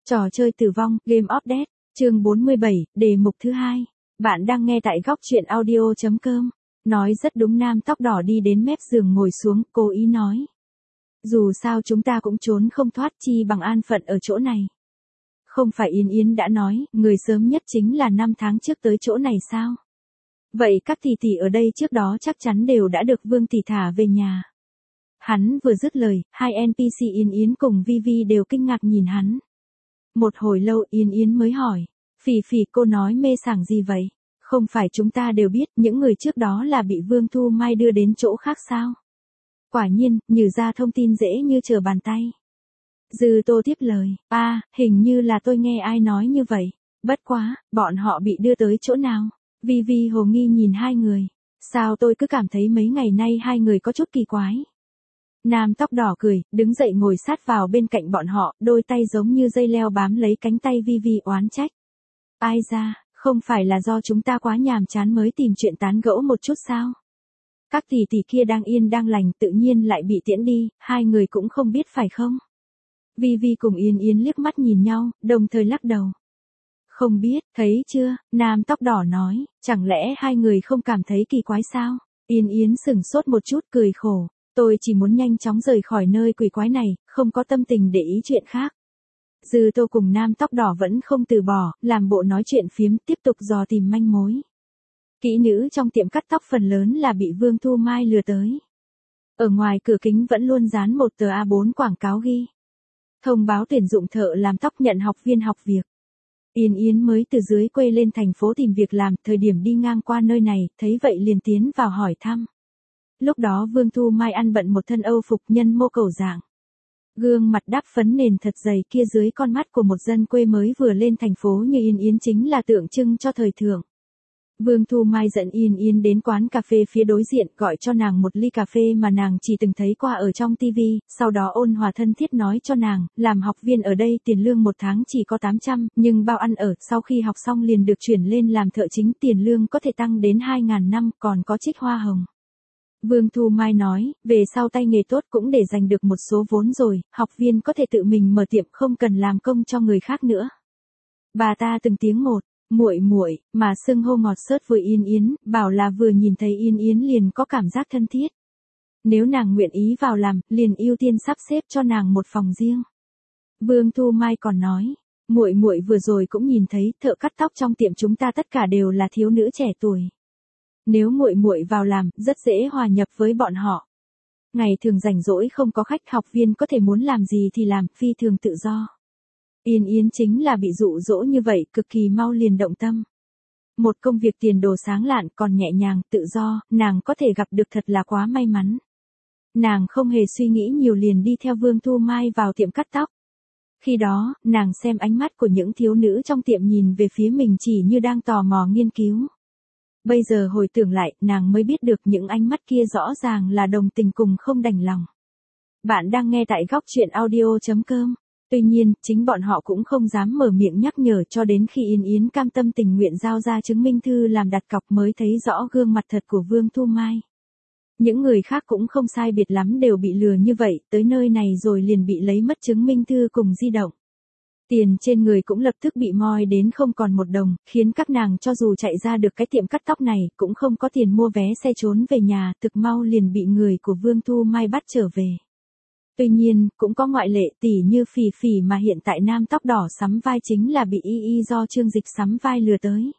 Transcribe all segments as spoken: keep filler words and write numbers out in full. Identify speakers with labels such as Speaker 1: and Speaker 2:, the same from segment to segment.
Speaker 1: Trò chơi tử vong, Game of Death, chương bốn mươi bảy, đề mục thứ hai. Bạn đang nghe tại góc truyện audio chấm com. Nói rất đúng, nam tóc đỏ đi đến mép giường ngồi xuống, cố ý nói. Dù sao chúng ta cũng trốn không thoát, chi bằng an phận ở chỗ này. Không phải Yến Yến đã nói, người sớm nhất chính là năm tháng trước tới chỗ này sao? Vậy các tỷ tỷ ở đây trước đó chắc chắn đều đã được Vương tỷ thả về nhà. Hắn vừa dứt lời, hai en pê xê Yến Yến cùng Vi Vi đều kinh ngạc nhìn hắn. Một hồi lâu Yến Yến mới hỏi, Phỉ Phỉ, cô nói mê sảng gì vậy? Không phải chúng ta đều biết những người trước đó là bị Vương Thu Mai đưa đến chỗ khác sao? Quả nhiên, Nhử ra thông tin dễ như trở bàn tay. Dư Tô tiếp lời, a, à, hình như là tôi nghe ai nói như vậy. Bất quá, bọn họ bị đưa tới chỗ nào? Vi Vi hồ nghi nhìn hai người. Sao tôi cứ cảm thấy mấy ngày nay hai người có chút kỳ quái. Nam tóc đỏ cười, đứng dậy ngồi sát vào bên cạnh bọn họ, đôi tay giống như dây leo bám lấy cánh tay Vi Vi oán trách. Ai ra, không phải là do chúng ta quá nhàm chán mới tìm chuyện tán gẫu một chút sao? Các tỷ tỷ kia đang yên đang lành tự nhiên lại bị tiễn đi, hai người cũng không biết phải không? Vi Vi cùng Yến Yến liếc mắt nhìn nhau, đồng thời lắc đầu. Không biết, thấy chưa, nam tóc đỏ nói, chẳng lẽ hai người không cảm thấy kỳ quái sao? Yến Yến sửng sốt một chút cười khổ. Tôi chỉ muốn nhanh chóng rời khỏi nơi quỷ quái này, không có tâm tình để ý chuyện khác. Dư Tô cùng nam tóc đỏ vẫn không từ bỏ, làm bộ nói chuyện phiếm, tiếp tục dò tìm manh mối. Kỹ nữ trong tiệm cắt tóc phần lớn là bị Vương Thu Mai lừa tới. Ở ngoài cửa kính vẫn luôn dán một tờ a bốn quảng cáo ghi. Thông báo tuyển dụng thợ làm tóc nhận học viên học việc. Yến Yến mới từ dưới quê lên thành phố tìm việc làm, thời điểm đi ngang qua nơi này, thấy vậy liền tiến vào hỏi thăm. Lúc đó Vương Thu Mai ăn bận một thân Âu phục nhân mô cầu dạng. Gương mặt đắp phấn nền thật dày kia dưới con mắt của một dân quê mới vừa lên thành phố như Yến Yến chính là tượng trưng cho thời thượng. Vương Thu Mai dẫn Yến Yến đến quán cà phê phía đối diện, gọi cho nàng một ly cà phê mà nàng chỉ từng thấy qua ở trong tivi, sau đó ôn hòa thân thiết nói cho nàng, làm học viên ở đây tiền lương một tháng chỉ có tám trăm, nhưng bao ăn ở, sau khi học xong liền được chuyển lên làm thợ chính, tiền lương có thể tăng đến hai nghìn năm, còn có trích hoa hồng. Vương Thu Mai nói, về sau tay nghề tốt cũng để giành được một số vốn rồi, học viên có thể tự mình mở tiệm không cần làm công cho người khác nữa. Bà ta từng tiếng một, muội muội, mà xưng hô ngọt xớt với Yến Yến, bảo là vừa nhìn thấy Yến Yến liền có cảm giác thân thiết. Nếu nàng nguyện ý vào làm, liền ưu tiên sắp xếp cho nàng một phòng riêng. Vương Thu Mai còn nói, muội muội vừa rồi cũng nhìn thấy thợ cắt tóc trong tiệm chúng ta tất cả đều là thiếu nữ trẻ tuổi. Nếu muội muội vào làm, rất dễ hòa nhập với bọn họ. Ngày thường rảnh rỗi không có khách, học viên có thể muốn làm gì thì làm, phi thường tự do. Yến Yến chính là bị dụ dỗ như vậy, cực kỳ mau liền động tâm. Một công việc tiền đồ sáng lạn còn nhẹ nhàng, tự do, nàng có thể gặp được thật là quá may mắn. Nàng không hề suy nghĩ nhiều liền đi theo Vương Thu Mai vào tiệm cắt tóc. Khi đó, nàng xem ánh mắt của những thiếu nữ trong tiệm nhìn về phía mình chỉ như đang tò mò nghiên cứu. Bây giờ hồi tưởng lại, nàng mới biết được những ánh mắt kia rõ ràng là đồng tình cùng không đành lòng. Bạn đang nghe tại góc truyện audio chấm com. Tuy nhiên, chính bọn họ cũng không dám mở miệng nhắc nhở cho đến khi Yến Yến cam tâm tình nguyện giao ra chứng minh thư làm đặt cọc mới thấy rõ gương mặt thật của Vương Thu Mai. Những người khác cũng không sai biệt lắm đều bị lừa như vậy, tới nơi này rồi liền bị lấy mất chứng minh thư cùng di động. Tiền trên người cũng lập tức bị moi đến không còn một đồng, khiến các nàng cho dù chạy ra được cái tiệm cắt tóc này, cũng không có tiền mua vé xe trốn về nhà, thực mau liền bị người của Vương Thu Mai bắt trở về. Tuy nhiên, cũng có ngoại lệ, tỉ như Phỉ Phỉ mà hiện tại nam tóc đỏ sắm vai chính là bị Y Y do Trương Dịch sắm vai lừa tới.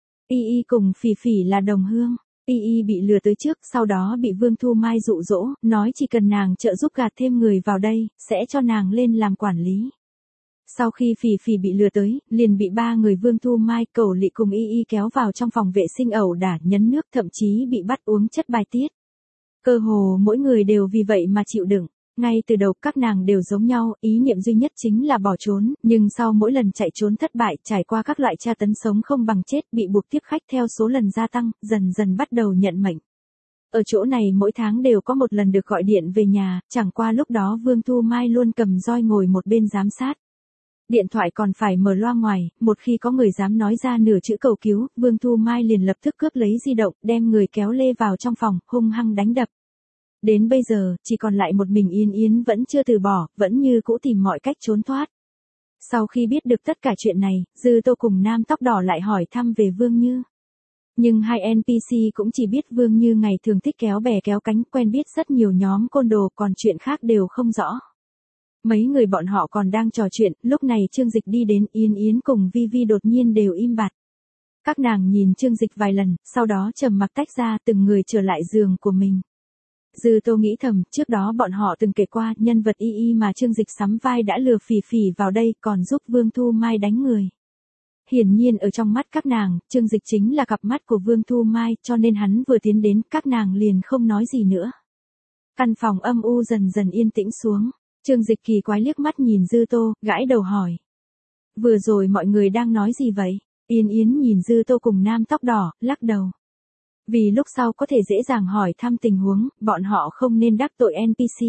Speaker 1: Y Y cùng Phỉ Phỉ là đồng hương. Y Y bị lừa tới trước, sau đó bị Vương Thu Mai dụ dỗ, nói chỉ cần nàng trợ giúp gạt thêm người vào đây, sẽ cho nàng lên làm quản lý. Sau khi Phỉ Phỉ bị lừa tới, liền bị ba người Vương Thu Mai, Cẩu Lị cùng Y Y kéo vào trong phòng vệ sinh ẩu đả, nhấn nước, thậm chí bị bắt uống chất bài tiết. Cơ hồ mỗi người đều vì vậy mà chịu đựng. Ngay từ đầu các nàng đều giống nhau, ý niệm duy nhất chính là bỏ trốn, nhưng sau mỗi lần chạy trốn thất bại, trải qua các loại tra tấn sống không bằng chết, bị buộc tiếp khách theo số lần gia tăng, dần dần bắt đầu nhận mệnh. Ở chỗ này mỗi tháng đều có một lần được gọi điện về nhà, chẳng qua lúc đó Vương Thu Mai luôn cầm roi ngồi một bên giám sát. Điện thoại còn phải mở loa ngoài, một khi có người dám nói ra nửa chữ cầu cứu, Vương Thu Mai liền lập tức cướp lấy di động, đem người kéo lê vào trong phòng, hung hăng đánh đập. Đến bây giờ, chỉ còn lại một mình Yến Yến vẫn chưa từ bỏ, vẫn như cũ tìm mọi cách trốn thoát. Sau khi biết được tất cả chuyện này, Dư Tô cùng nam tóc đỏ lại hỏi thăm về Vương Như. Nhưng hai en pê xê cũng chỉ biết Vương Như ngày thường thích kéo bè kéo cánh, quen biết rất nhiều nhóm côn đồ, còn chuyện khác đều không rõ. Mấy người bọn họ còn đang trò chuyện, lúc này Trương Dịch đi đến, Yên Yến cùng Vi Vi đột nhiên đều im bặt. Các nàng nhìn Trương Dịch vài lần, sau đó trầm mặc tách ra, từng người trở lại giường của mình. Dư Tô nghĩ thầm, trước đó bọn họ từng kể qua, nhân vật y y mà Trương Dịch sắm vai đã lừa Phỉ Phỉ vào đây, còn giúp Vương Thu Mai đánh người. Hiển nhiên ở trong mắt các nàng, Trương Dịch chính là cặp mắt của Vương Thu Mai, cho nên hắn vừa tiến đến, các nàng liền không nói gì nữa. Căn phòng âm u dần dần yên tĩnh xuống. Trương Dịch kỳ quái liếc mắt nhìn Dư Tô, gãi đầu hỏi. Vừa rồi mọi người đang nói gì vậy? Yên Yến nhìn Dư Tô cùng nam tóc đỏ, lắc đầu. Vì lúc sau có thể dễ dàng hỏi thăm tình huống, bọn họ không nên đắc tội en pê xê.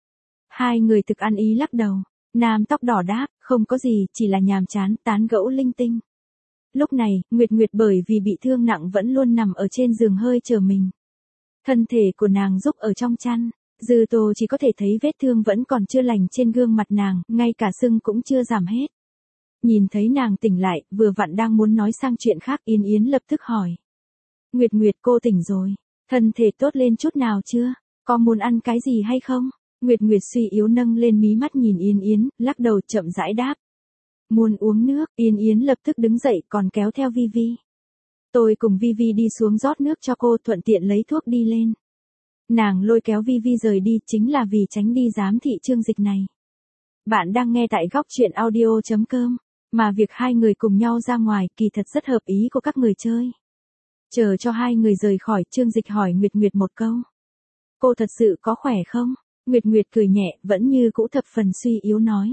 Speaker 1: Hai người thực ăn ý lắc đầu. Nam tóc đỏ đáp, không có gì, chỉ là nhàm chán, tán gẫu linh tinh. Lúc này, Nguyệt Nguyệt bởi vì bị thương nặng vẫn luôn nằm ở trên giường hơi chờ mình. Thân thể của nàng rúc ở trong chăn. Dư Tô chỉ có thể thấy vết thương vẫn còn chưa lành trên gương mặt nàng, ngay cả sưng cũng chưa giảm hết. Nhìn thấy nàng tỉnh lại, vừa vặn đang muốn nói sang chuyện khác, Yên Yến lập tức hỏi. Nguyệt Nguyệt, cô tỉnh rồi, thân thể tốt lên chút nào chưa? Có muốn ăn cái gì hay không? Nguyệt Nguyệt suy yếu nâng lên mí mắt nhìn Yên Yến, lắc đầu chậm rãi đáp. Muốn uống nước, Yên Yến lập tức đứng dậy còn kéo theo Vi Vi. Tôi cùng Vi Vi đi xuống rót nước cho cô, thuận tiện lấy thuốc đi lên. Nàng lôi kéo Vi Vi rời đi chính là vì tránh đi giám thị Trương Dịch này. Bạn đang nghe tại góc truyện audio chấm com, mà việc hai người cùng nhau ra ngoài kỳ thật rất hợp ý của các người chơi. Chờ cho hai người rời khỏi, Trương Dịch hỏi Nguyệt Nguyệt một câu. Cô thật sự có khỏe không? Nguyệt Nguyệt cười nhẹ, vẫn như cũ thập phần suy yếu nói.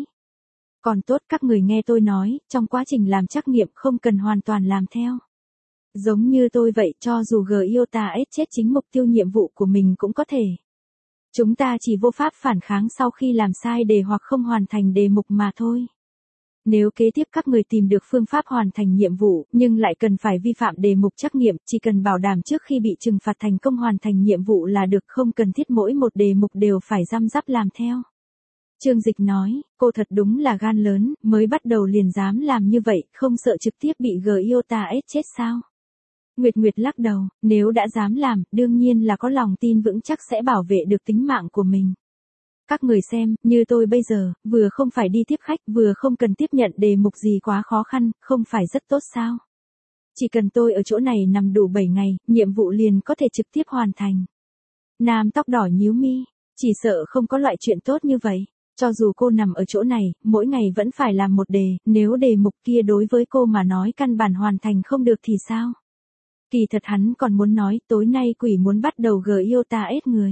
Speaker 1: Còn tốt, các người nghe tôi nói, trong quá trình làm trắc nghiệm không cần hoàn toàn làm theo. Giống như tôi vậy, cho dù Giota ét chết chính mục tiêu nhiệm vụ của mình cũng có thể. Chúng ta chỉ vô pháp phản kháng sau khi làm sai đề hoặc không hoàn thành đề mục mà thôi. Nếu kế tiếp các người tìm được phương pháp hoàn thành nhiệm vụ, nhưng lại cần phải vi phạm đề mục trắc nghiệm, chỉ cần bảo đảm trước khi bị trừng phạt thành công hoàn thành nhiệm vụ là được, không cần thiết mỗi một đề mục đều phải răm rắp làm theo. Trương Dịch nói, cô thật đúng là gan lớn, mới bắt đầu liền dám làm như vậy, không sợ trực tiếp bị Giota ét chết sao? Nguyệt Nguyệt lắc đầu, nếu đã dám làm, đương nhiên là có lòng tin vững chắc sẽ bảo vệ được tính mạng của mình. Các người xem, như tôi bây giờ, vừa không phải đi tiếp khách, vừa không cần tiếp nhận đề mục gì quá khó khăn, không phải rất tốt sao? Chỉ cần tôi ở chỗ này nằm đủ bảy ngày, nhiệm vụ liền có thể trực tiếp hoàn thành. Nam tóc đỏ nhíu mi, chỉ sợ không có loại chuyện tốt như vậy. Cho dù cô nằm ở chỗ này, mỗi ngày vẫn phải làm một đề, nếu đề mục kia đối với cô mà nói căn bản hoàn thành không được thì sao? Kỳ thật hắn còn muốn nói, tối nay quỷ muốn bắt đầu Giota ét người.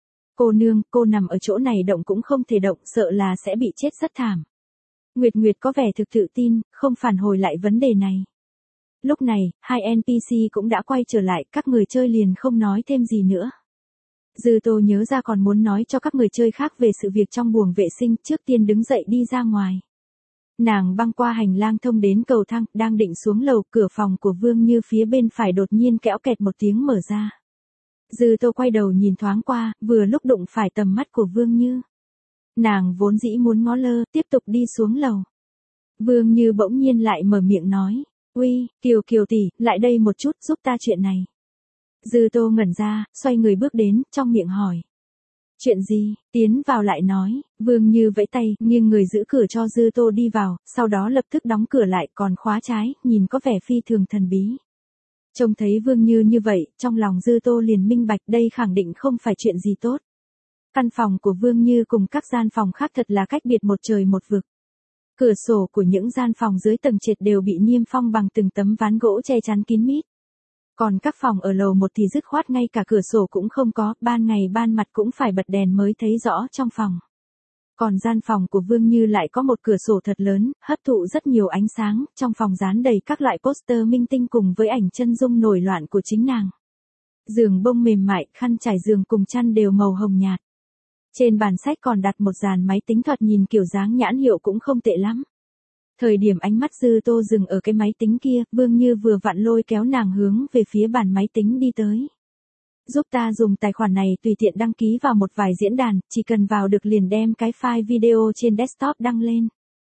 Speaker 1: Cô nương, cô nằm ở chỗ này động cũng không thể động, sợ là sẽ bị chết rất thảm. Nguyệt Nguyệt có vẻ thực tự tin, không phản hồi lại vấn đề này. Lúc này, hai en pê xê cũng đã quay trở lại, các người chơi liền không nói thêm gì nữa. Dư Tô nhớ ra còn muốn nói cho các người chơi khác về sự việc trong buồng vệ sinh, trước tiên đứng dậy đi ra ngoài. Nàng băng qua hành lang thông đến cầu thang, đang định xuống lầu, cửa phòng của Vương Như phía bên phải đột nhiên kẽo kẹt một tiếng mở ra. Dư Tô quay đầu nhìn thoáng qua, vừa lúc đụng phải tầm mắt của Vương Như. Nàng vốn dĩ muốn ngó lơ, tiếp tục đi xuống lầu. Vương Như bỗng nhiên lại mở miệng nói, uy, Kiều Kiều tỷ, lại đây một chút, giúp ta chuyện này. Dư Tô ngẩn ra, xoay người bước đến, trong miệng hỏi. Chuyện gì? Tiến vào lại nói, Vương Như vẫy tay, nghiêng người giữ cửa cho Dư Tô đi vào, sau đó lập tức đóng cửa lại, còn khóa trái, nhìn có vẻ phi thường thần bí. Trông thấy Vương Như như vậy, trong lòng Dư Tô liền minh bạch, đây khẳng định không phải chuyện gì tốt. Căn phòng của Vương Như cùng các gian phòng khác thật là cách biệt một trời một vực. Cửa sổ của những gian phòng dưới tầng trệt đều bị niêm phong bằng từng tấm ván gỗ che chắn kín mít. Còn các phòng ở lầu một thì dứt khoát ngay cả cửa sổ cũng không có, ban ngày ban mặt cũng phải bật đèn mới thấy rõ trong phòng. Còn gian phòng của Vương Như lại có một cửa sổ thật lớn, hấp thụ rất nhiều ánh sáng, trong phòng dán đầy các loại poster minh tinh cùng với ảnh chân dung nổi loạn của chính nàng. Giường bông mềm mại, khăn trải giường cùng chăn đều màu hồng nhạt. Trên bàn sách còn đặt một dàn máy tính thoạt nhìn kiểu dáng nhãn hiệu cũng không tệ lắm. Thời điểm ánh mắt Dư Tô dừng ở cái máy tính kia, Vương Như vừa vặn lôi kéo nàng hướng về phía bàn máy tính đi tới. Giúp ta dùng tài khoản này tùy tiện đăng ký vào một vài diễn đàn, chỉ cần vào được liền đem cái file video trên desktop đăng lên.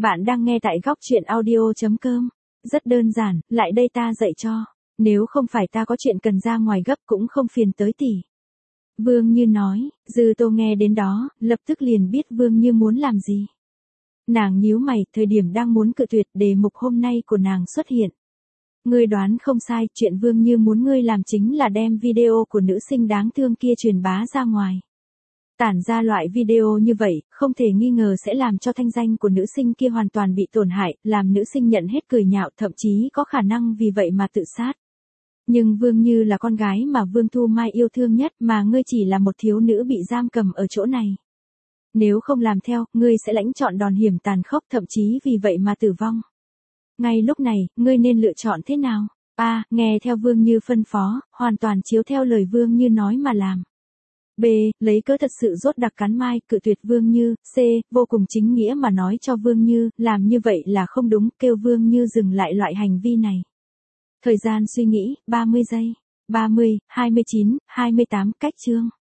Speaker 1: Bạn đang nghe tại góc chuyện audio chấm com. Rất đơn giản, lại đây ta dạy cho. Nếu không phải ta có chuyện cần ra ngoài gấp cũng không phiền tới tỷ. Vương Như nói, Dư Tô nghe đến đó, lập tức liền biết Vương Như muốn làm gì. Nàng nhíu mày, thời điểm đang muốn cự tuyệt đề mục hôm nay của nàng xuất hiện. Ngươi đoán không sai, chuyện Vương Như muốn ngươi làm chính là đem video của nữ sinh đáng thương kia truyền bá ra ngoài. Tản ra loại video như vậy, không thể nghi ngờ sẽ làm cho thanh danh của nữ sinh kia hoàn toàn bị tổn hại, làm nữ sinh nhận hết cười nhạo, thậm chí có khả năng vì vậy mà tự sát. Nhưng Vương Như là con gái mà Vương Thu Mai yêu thương nhất, mà ngươi chỉ là một thiếu nữ bị giam cầm ở chỗ này. Nếu không làm theo, ngươi sẽ lãnh chọn đòn hiểm tàn khốc, thậm chí vì vậy mà tử vong. Ngay lúc này, ngươi nên lựa chọn thế nào? A. Nghe theo Vương Như phân phó, hoàn toàn chiếu theo lời Vương Như nói mà làm. B. Lấy cớ thật sự rốt đặc cắn mai, cự tuyệt Vương Như. C. Vô cùng chính nghĩa mà nói cho Vương Như, làm như vậy là không đúng, kêu Vương Như dừng lại loại hành vi này. Thời gian suy nghĩ, ba mươi giây. ba mươi, hai mươi chín, hai mươi tám, cách chương.